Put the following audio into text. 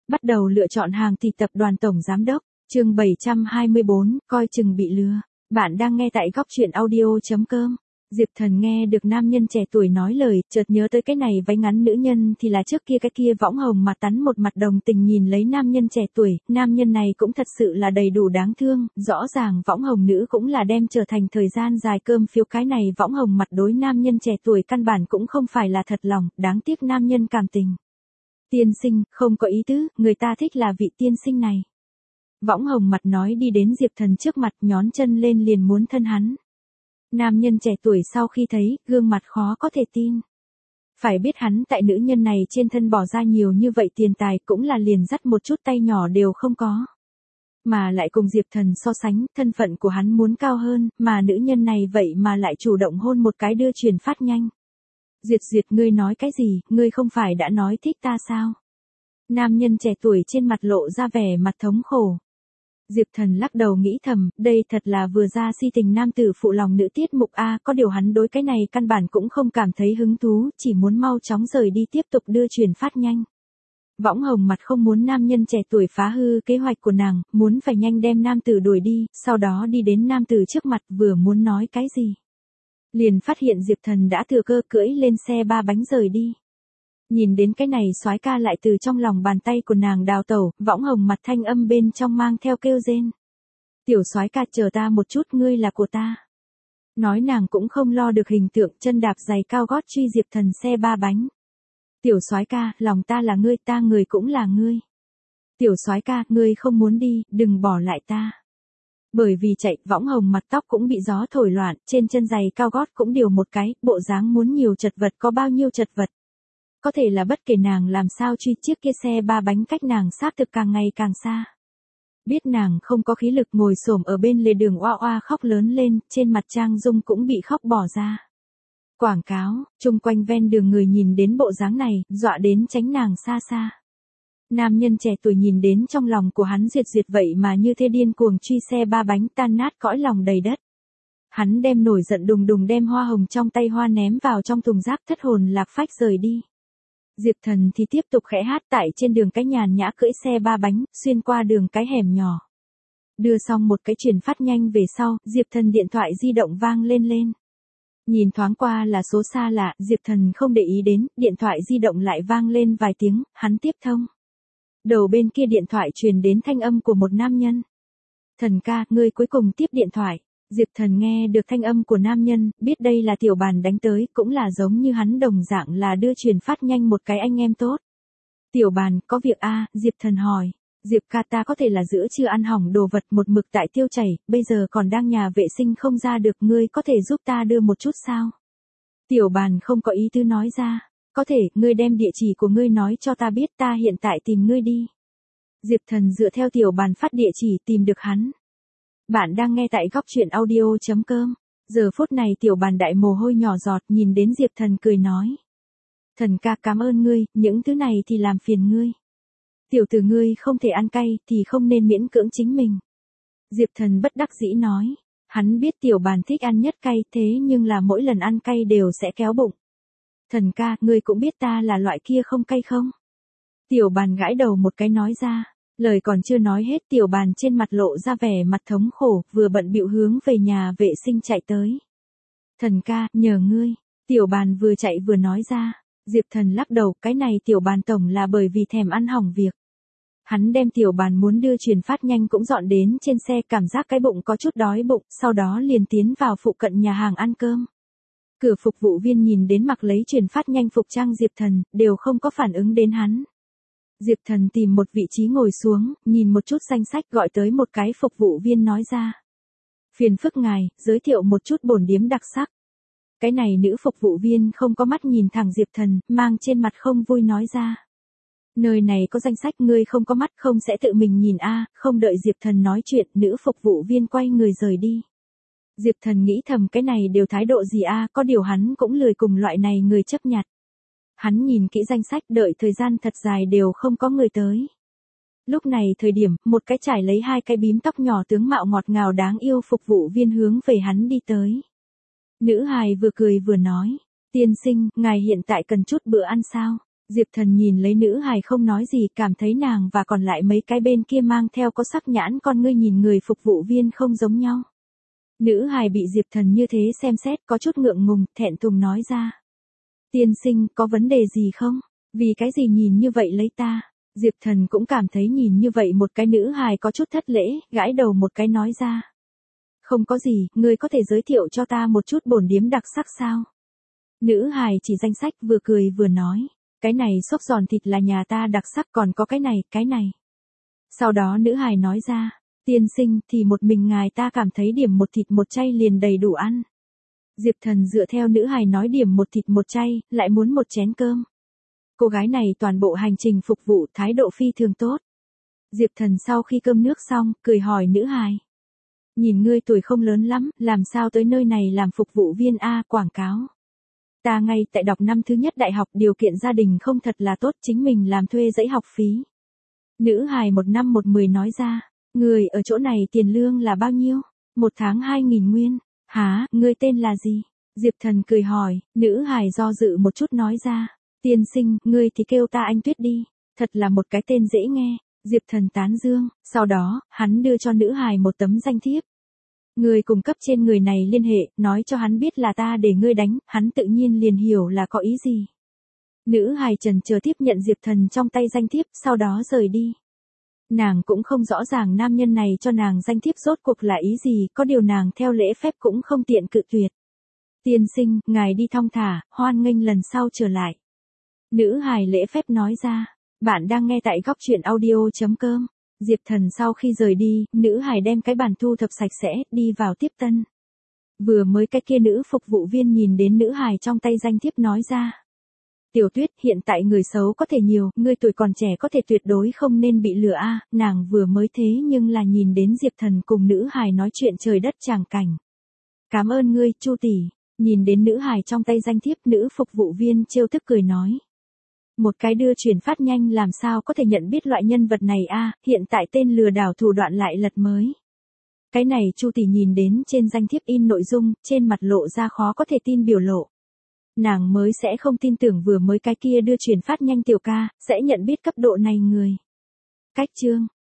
Bắt đầu lựa chọn hàng thì tập đoàn tổng giám đốc, chương 724, coi chừng bị lừa. Bạn đang nghe tại góc truyện audio.com. Diệp Thần nghe được nam nhân trẻ tuổi nói lời, chợt nhớ tới cái này váy ngắn nữ nhân thì là trước kia cái kia võng hồng mà tắn một mặt đồng tình nhìn lấy nam nhân trẻ tuổi, nam nhân này cũng thật sự là đầy đủ đáng thương, rõ ràng võng hồng nữ cũng là đem trở thành thời gian dài cơm phiếu cái này võng hồng mặt đối nam nhân trẻ tuổi căn bản cũng không phải là thật lòng, đáng tiếc nam nhân cảm tình. Tiên sinh, không có ý tứ, người ta thích là vị tiên sinh này. Võng hồng mặt nói đi đến Diệp Thần trước mặt nhón chân lên liền muốn thân hắn. Nam nhân trẻ tuổi sau khi thấy, gương mặt khó có thể tin. Phải biết hắn tại nữ nhân này trên thân bỏ ra nhiều như vậy tiền tài cũng là liền dắt một chút tay nhỏ đều không có. Mà lại cùng Diệp Thần so sánh, thân phận của hắn muốn cao hơn, mà nữ nhân này vậy mà lại chủ động hôn một cái đưa truyền phát nhanh. Duyệt, ngươi nói cái gì, ngươi không phải đã nói thích ta sao? Nam nhân trẻ tuổi trên mặt lộ ra vẻ mặt thống khổ. Diệp Thần lắc đầu nghĩ thầm, đây thật là vừa ra si tình nam tử phụ lòng nữ tiết mục a, có điều hắn đối cái này căn bản cũng không cảm thấy hứng thú, chỉ muốn mau chóng rời đi tiếp tục đưa truyền phát nhanh. Võng hồng mặt không muốn nam nhân trẻ tuổi phá hư kế hoạch của nàng, muốn phải nhanh đem nam tử đuổi đi, sau đó đi đến nam tử trước mặt vừa muốn nói cái gì. Liền phát hiện Diệp Thần đã thừa cơ cưỡi lên xe ba bánh rời đi. Nhìn đến cái này soái ca lại từ trong lòng bàn tay của nàng đào tẩu, võng hồng mặt thanh âm bên trong mang theo kêu rên. Tiểu soái ca chờ ta một chút, ngươi là của ta. Nói nàng cũng không lo được hình tượng, chân đạp giày cao gót truy Diệp Thần xe ba bánh. Tiểu soái ca, lòng ta là ngươi, ta người cũng là ngươi. Tiểu soái ca, ngươi không muốn đi, đừng bỏ lại ta. Bởi vì chạy, võng hồng mặt tóc cũng bị gió thổi loạn, trên chân giày cao gót cũng điều một cái, bộ dáng muốn nhiều chật vật có bao nhiêu chật vật. Có thể là bất kể nàng làm sao truy chiếc kia xe ba bánh cách nàng xác thực càng ngày càng xa. Biết nàng không có khí lực ngồi xổm ở bên lề đường oa oa khóc lớn lên, trên mặt Trang Dung cũng bị khóc bỏ ra. Quảng cáo, chung quanh ven đường người nhìn đến bộ dáng này, dọa đến tránh nàng xa xa. Nam nhân trẻ tuổi nhìn đến trong lòng của hắn duyệt vậy mà như thế điên cuồng truy xe ba bánh tan nát cõi lòng đầy đất. Hắn đem nổi giận đùng đùng đem hoa hồng trong tay hoa ném vào trong thùng rác thất hồn lạc phách rời đi. Diệp Thần thì tiếp tục khẽ hát tại trên đường cái nhàn nhã cưỡi xe ba bánh, xuyên qua đường cái hẻm nhỏ. Đưa xong một cái truyền phát nhanh về sau, Diệp Thần điện thoại di động vang lên. Nhìn thoáng qua là số xa lạ, Diệp Thần không để ý đến, điện thoại di động lại vang lên vài tiếng, hắn tiếp thông. Đầu bên kia điện thoại truyền đến thanh âm của một nam nhân. Thần ca, ngươi cuối cùng tiếp điện thoại. Diệp Thần nghe được thanh âm của nam nhân, biết đây là Tiểu Bàn đánh tới, cũng là giống như hắn đồng dạng là đưa truyền phát nhanh một cái anh em tốt. Tiểu Bàn, có việc a? Diệp Thần hỏi. Diệp ca, ta có thể là giữa trưa ăn hỏng đồ vật một mực tại tiêu chảy, bây giờ còn đang nhà vệ sinh không ra được, ngươi có thể giúp ta đưa một chút sao? Tiểu Bàn không có ý tứ nói ra. Có thể, ngươi đem địa chỉ của ngươi nói cho ta biết, ta hiện tại tìm ngươi đi. Diệp Thần dựa theo Tiểu Bàn phát địa chỉ tìm được hắn. Bạn đang nghe tại góc truyện audio.com. Giờ phút này Tiểu Bàn đại mồ hôi nhỏ giọt nhìn đến Diệp Thần cười nói. Thần ca, cảm ơn ngươi, những thứ này thì làm phiền ngươi. Tiểu tử ngươi không thể ăn cay thì không nên miễn cưỡng chính mình. Diệp Thần bất đắc dĩ nói. Hắn biết Tiểu Bàn thích ăn nhất cay, thế nhưng là mỗi lần ăn cay đều sẽ kéo bụng. Thần ca, ngươi cũng biết ta là loại kia không cay không? Tiểu Bàn gãi đầu một cái nói ra. Lời còn chưa nói hết, Tiểu Bàn trên mặt lộ ra vẻ mặt thống khổ, vừa bận bịu hướng về nhà vệ sinh chạy tới. Thần ca, nhờ ngươi. Tiểu Bàn vừa chạy vừa nói ra. Diệp Thần lắc đầu, cái này Tiểu Bàn tổng là bởi vì thèm ăn hỏng việc. Hắn đem Tiểu Bàn muốn đưa truyền phát nhanh cũng dọn đến trên xe, cảm giác cái bụng có chút đói bụng, sau đó liền tiến vào phụ cận nhà hàng ăn cơm. Cửa phục vụ viên nhìn đến mặc lấy truyền phát nhanh phục trang Diệp Thần, đều không có phản ứng đến hắn. Diệp Thần tìm một vị trí ngồi xuống, nhìn một chút danh sách gọi tới một cái phục vụ viên nói ra. Phiền phức ngài, giới thiệu một chút bổn điếm đặc sắc. Cái này nữ phục vụ viên không có mắt nhìn thẳng Diệp Thần, mang trên mặt không vui nói ra. Nơi này có danh sách, ngươi không có mắt không sẽ tự mình nhìn a. Không đợi Diệp Thần nói chuyện, nữ phục vụ viên quay người rời đi. Diệp Thần nghĩ thầm cái này đều thái độ gì a, có điều hắn cũng lười cùng loại này người chấp nhặt. Hắn nhìn kỹ danh sách, đợi thời gian thật dài đều không có người tới. Lúc này thời điểm, một cái trải lấy hai cái bím tóc nhỏ tướng mạo ngọt ngào đáng yêu phục vụ viên hướng về hắn đi tới. Nữ hài vừa cười vừa nói, tiên sinh, ngài hiện tại cần chút bữa ăn sao? Diệp Thần nhìn lấy nữ hài không nói gì, cảm thấy nàng và còn lại mấy cái bên kia mang theo có sắc nhãn con ngươi nhìn người phục vụ viên không giống nhau. Nữ hài bị Diệp Thần như thế xem xét có chút ngượng ngùng, thẹn thùng nói ra. Tiên sinh, có vấn đề gì không? Vì cái gì nhìn như vậy lấy ta? Diệp Thần cũng cảm thấy nhìn như vậy một cái nữ hài có chút thất lễ, gãi đầu một cái nói ra. Không có gì, ngươi có thể giới thiệu cho ta một chút bổn điếm đặc sắc sao? Nữ hài chỉ danh sách vừa cười vừa nói. Cái này xốp giòn thịt là nhà ta đặc sắc, còn có cái này. Sau đó nữ hài nói ra. Tiên sinh thì một mình ngài ta cảm thấy điểm một thịt một chay liền đầy đủ ăn. Diệp Thần dựa theo nữ hài nói điểm một thịt một chay, lại muốn một chén cơm. Cô gái này toàn bộ hành trình phục vụ thái độ phi thường tốt. Diệp Thần sau khi cơm nước xong, cười hỏi nữ hài. Nhìn ngươi tuổi không lớn lắm, làm sao tới nơi này làm phục vụ viên A, quảng cáo. Ta ngay tại đọc năm thứ nhất đại học, điều kiện gia đình không thật là tốt, chính mình làm thuê dãy học phí. Nữ hài 1 năm 110 nói ra. Người ở chỗ này tiền lương là bao nhiêu? 1 tháng 2.000 nguyên. Hả, ngươi tên là gì? Diệp Thần cười hỏi, nữ hài do dự một chút nói ra. Tiên sinh, ngươi thì kêu ta anh Tuyết đi. Thật là một cái tên dễ nghe. Diệp Thần tán dương, sau đó, hắn đưa cho nữ hài một tấm danh thiếp. Người cung cấp trên người này liên hệ, nói cho hắn biết là ta để ngươi đánh, hắn tự nhiên liền hiểu là có ý gì. Nữ hài chần chờ tiếp nhận Diệp Thần trong tay danh thiếp, sau đó rời đi. Nàng cũng không rõ ràng nam nhân này cho nàng danh thiếp rốt cuộc là ý gì, có điều nàng theo lễ phép cũng không tiện cự tuyệt. Tiên sinh, ngài đi thong thả, hoan nghênh lần sau trở lại. Nữ hài lễ phép nói ra. Bạn đang nghe tại góc truyện audio.com. Diệp Thần sau khi rời đi, nữ hài đem cái bàn thu thập sạch sẽ, đi vào tiếp tân. Vừa mới cái kia nữ phục vụ viên nhìn đến nữ hài trong tay danh thiếp nói ra. Tiểu Tuyết, hiện tại người xấu có thể nhiều, ngươi tuổi còn trẻ có thể tuyệt đối không nên bị lừa a. Nàng vừa mới thế nhưng là nhìn đến Diệp Thần cùng nữ hài nói chuyện trời đất tràng cảnh. Cảm ơn ngươi, Chu tỷ. Nhìn đến nữ hài trong tay danh thiếp, nữ phục vụ viên trêu tức cười nói. Một cái đưa chuyển phát nhanh làm sao có thể nhận biết loại nhân vật này a, hiện tại tên lừa đảo thủ đoạn lại lật mới. Cái này Chu tỷ nhìn đến trên danh thiếp in nội dung, trên mặt lộ ra khó có thể tin biểu lộ. Nàng mới sẽ không tin tưởng vừa mới cái kia đưa chuyển phát nhanh tiểu ca, sẽ nhận biết cấp độ này người. Cách chương.